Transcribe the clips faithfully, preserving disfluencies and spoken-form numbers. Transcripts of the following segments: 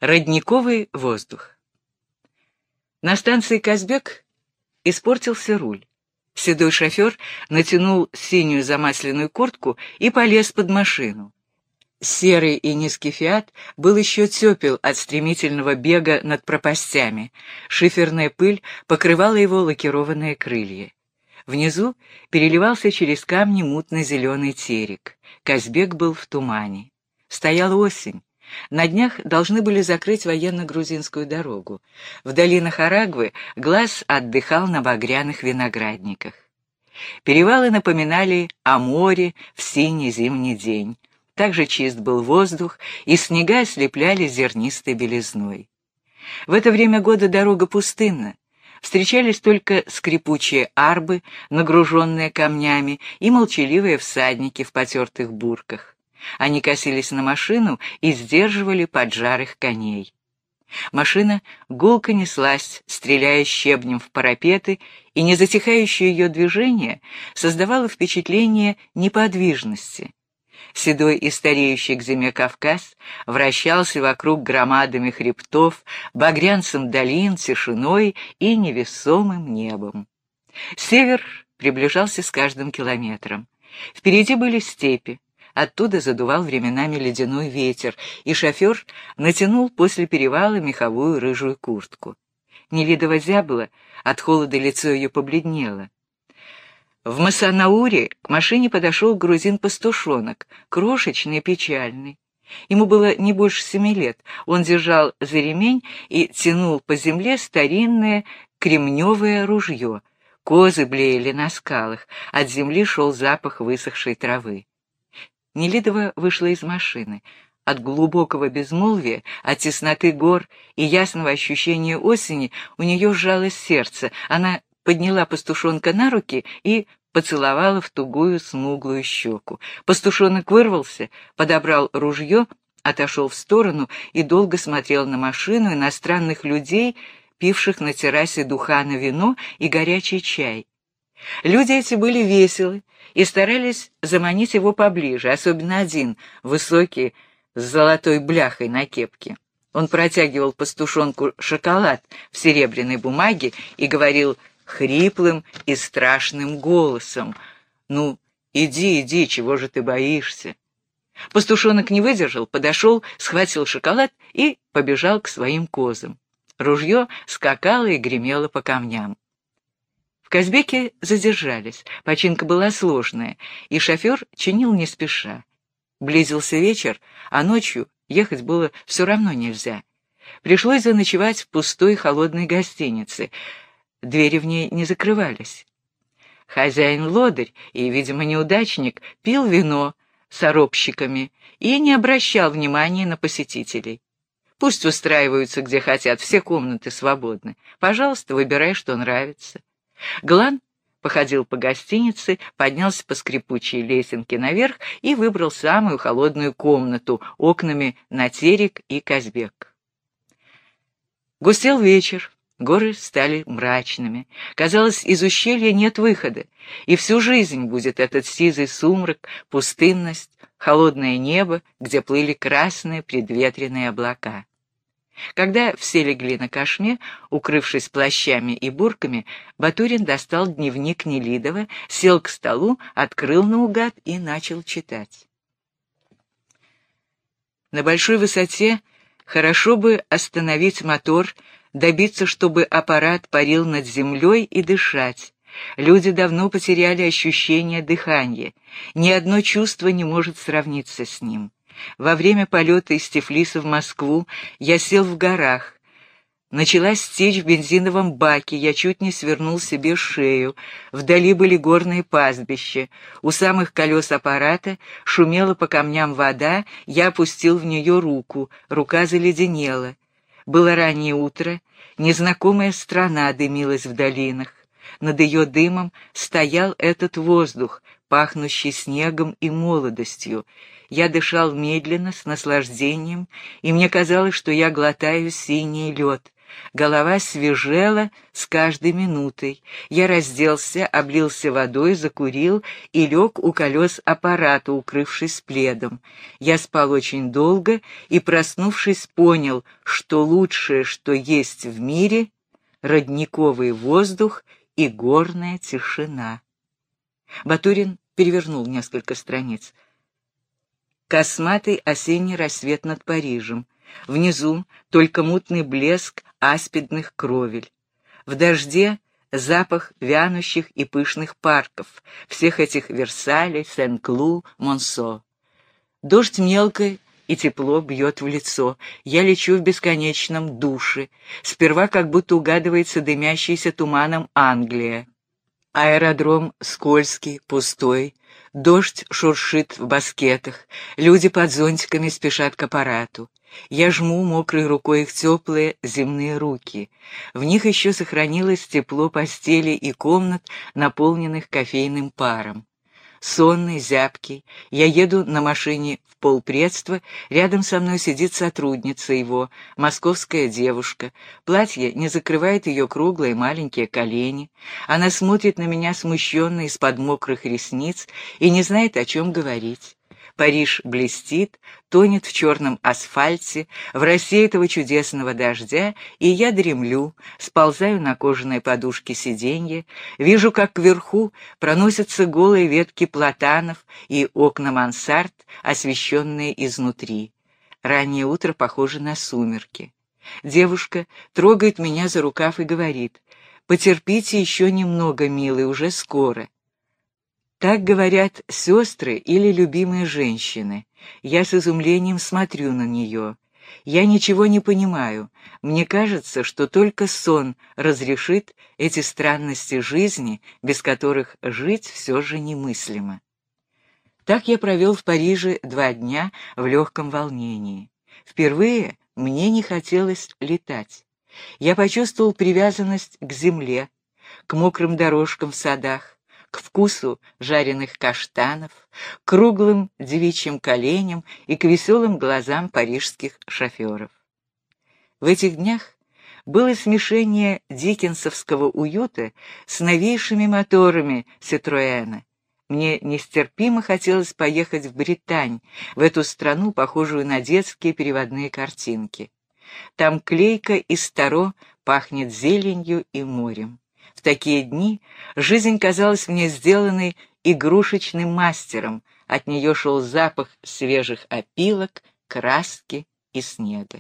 Родниковый воздух. На станции Казбек испортился руль. Седой шофер натянул синюю замасленную куртку и полез под машину. Серый и низкий «Фиат» был еще тепел от стремительного бега над пропастями. Шиферная пыль покрывала его лакированные крылья. Внизу переливался через камни мутно-зеленый терек. Казбек был в тумане. Стояла осень. На днях должны были закрыть военно-грузинскую дорогу. В долинах Арагвы глаз отдыхал на багряных виноградниках. Перевалы напоминали о море в синий зимний день. Также чист был воздух, и снега ослепляли зернистой белизной. В это время года дорога пустынна. Встречались только скрипучие арбы, нагруженные камнями, и молчаливые всадники в потертых бурках. Они косились на машину и сдерживали поджарых коней. Машина гулко неслась, стреляя щебнем в парапеты, и незатихающее ее движение создавало впечатление неподвижности. Седой и стареющий к зиме Кавказ вращался вокруг громадами хребтов, багрянцем долин, тишиной и невесомым небом. Север приближался с каждым километром. Впереди были степи. Оттуда задувал временами ледяной ветер, и шофер натянул после перевала меховую рыжую куртку. Нелидова зябла, от холода лицо ее побледнело. В Масанауре к машине подошел грузин-пастушонок, крошечный и печальный. Ему было не больше семи лет. Он держал за ремень и тянул по земле старинное кремневое ружье. Козы блеяли на скалах, от земли шел запах высохшей травы. Нелидова вышла из машины. От глубокого безмолвия, от тесноты гор и ясного ощущения осени у нее сжалось сердце. Она подняла пастушонка на руки и поцеловала в тугую смуглую щеку. Пастушонок вырвался, подобрал ружье, отошел в сторону и долго смотрел на машину и на странных людей, пивших на террасе духана вино и горячий чай. Люди эти были веселы и старались заманить его поближе, особенно один, высокий, с золотой бляхой на кепке. Он протягивал пастушонку шоколад в серебряной бумаге и говорил хриплым и страшным голосом: «Ну, иди, иди, чего же ты боишься?» Пастушонок не выдержал, подошел, схватил шоколад и побежал к своим козам. Ружье скакало и гремело по камням. В Казбеке задержались, починка была сложная, и шофер чинил не спеша. Близился вечер, а ночью ехать было все равно нельзя. Пришлось заночевать в пустой холодной гостинице. Двери в ней не закрывались. Хозяин-лодырь и, видимо, неудачник, пил вино с оробщиками и не обращал внимания на посетителей. Пусть устраиваются где хотят, все комнаты свободны. Пожалуйста, выбирай, что нравится. Глан походил по гостинице, поднялся по скрипучей лесенке наверх и выбрал самую холодную комнату, окнами на терек и Казбек. Густел вечер, горы стали мрачными. Казалось, из ущелья нет выхода, и всю жизнь будет этот сизый сумрак, пустынность, холодное небо, где плыли красные предветренные облака. Когда все легли на кошме, укрывшись плащами и бурками, Батурин достал дневник Нелидова, сел к столу, открыл наугад и начал читать. На большой высоте хорошо бы остановить мотор, добиться, чтобы аппарат парил над землей и дышать. Люди давно потеряли ощущение дыхания. Ни одно чувство не может сравниться с ним. Во время полета из Тифлиса в Москву я сел в горах. Началась течь в бензиновом баке, я чуть не свернул себе шею. Вдали были горные пастбища. У самых колес аппарата шумела по камням вода, я опустил в нее руку, рука заледенела. Было раннее утро, незнакомая страна дымилась в долинах. Над ее дымом стоял этот воздух, пахнущий снегом и молодостью. Я дышал медленно, с наслаждением, и мне казалось, что я глотаю синий лед. Голова свежела с каждой минутой. Я разделся, облился водой, закурил и лег у колес аппарата, укрывшись пледом. Я спал очень долго и, проснувшись, понял, что лучшее, что есть в мире — родниковый воздух и горная тишина. Батурин перевернул несколько страниц. Косматый осенний рассвет над Парижем. Внизу только мутный блеск аспидных кровель. В дожде запах вянущих и пышных парков, всех этих Версалей, Сен-Клу, Монсо. Дождь мелко и тепло бьет в лицо. Я лечу в бесконечном душе. Сперва как будто угадывается дымящийся туманом Англия. Аэродром скользкий, пустой. Дождь шуршит в баскетах. Люди под зонтиками спешат к аппарату. Я жму мокрой рукой их теплые земные руки. В них еще сохранилось тепло постели и комнат, наполненных кофейным паром. Сонный, зябкий, я еду на машине в полпредства, рядом со мной сидит сотрудница его, московская девушка. Платье не закрывает ее круглые маленькие колени. Она смотрит на меня смущенно из-под мокрых ресниц и не знает, о чем говорить. Париж блестит, тонет в черном асфальте, в росе этого чудесного дождя, и я дремлю, сползаю на кожаной подушке сиденья, вижу, как вверху проносятся голые ветки платанов и окна мансард, освещенные изнутри. Раннее утро похоже на сумерки. Девушка трогает меня за рукав и говорит: «Потерпите еще немного, милый, уже скоро». Так говорят сестры или любимые женщины. Я с изумлением смотрю на нее. Я ничего не понимаю. Мне кажется, что только сон разрешит эти странности жизни, без которых жить все же немыслимо. Так я провел в Париже два дня в легком волнении. Впервые мне не хотелось летать. Я почувствовал привязанность к земле, к мокрым дорожкам в садах, к вкусу жареных каштанов, к круглым девичьим коленям и к веселым глазам парижских шоферов. В этих днях было смешение диккенсовского уюта с новейшими моторами Ситроэна. Мне нестерпимо хотелось поехать в Британь, в эту страну, похожую на детские переводные картинки. Там клейко и старо пахнет зеленью и морем. В такие дни жизнь казалась мне сделанной игрушечным мастером, от нее шел запах свежих опилок, краски и снега.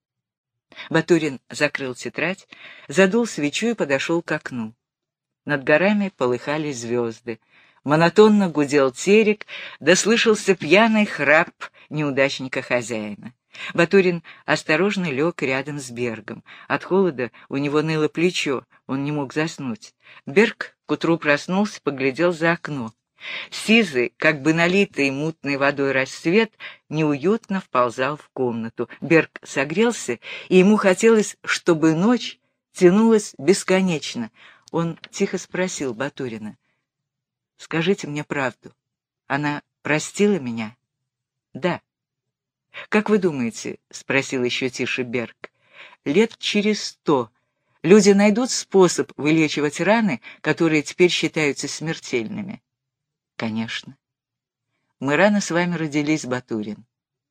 Батурин закрыл тетрадь, задул свечу и подошел к окну. Над горами полыхали звезды. Монотонно гудел терек, да слышался пьяный храп неудачника-хозяина. Батурин осторожно лег рядом с Бергом. От холода у него ныло плечо, он не мог заснуть. Берг к утру проснулся, поглядел за окно. Сизый, как бы налитый мутной водой рассвет, неуютно вползал в комнату. Берг согрелся, и ему хотелось, чтобы ночь тянулась бесконечно. Он тихо спросил Батурина: «Скажите мне правду, она простила меня?» «Да». «Как вы думаете, — спросил еще тише Берг, — лет через сто люди найдут способ вылечивать раны, которые теперь считаются смертельными?» «Конечно. Мы рано с вами родились, Батурин».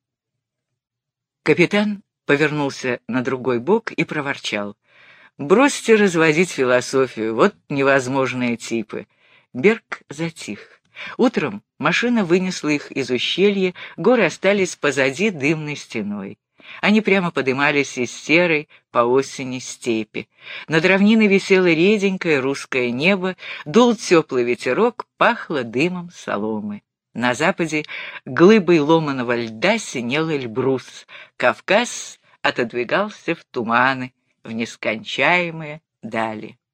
Капитан повернулся на другой бок и проворчал: «Бросьте разводить философию, вот невозможные типы». Берг затих. Утром машина вынесла их из ущелья, горы остались позади дымной стеной. Они прямо подымались из серой по осени степи. Над равниной висело реденькое русское небо, дул теплый ветерок, пахло дымом соломы. На западе глыбой ломаного льда синел Эльбрус. Кавказ отодвигался в туманы, в нескончаемые дали.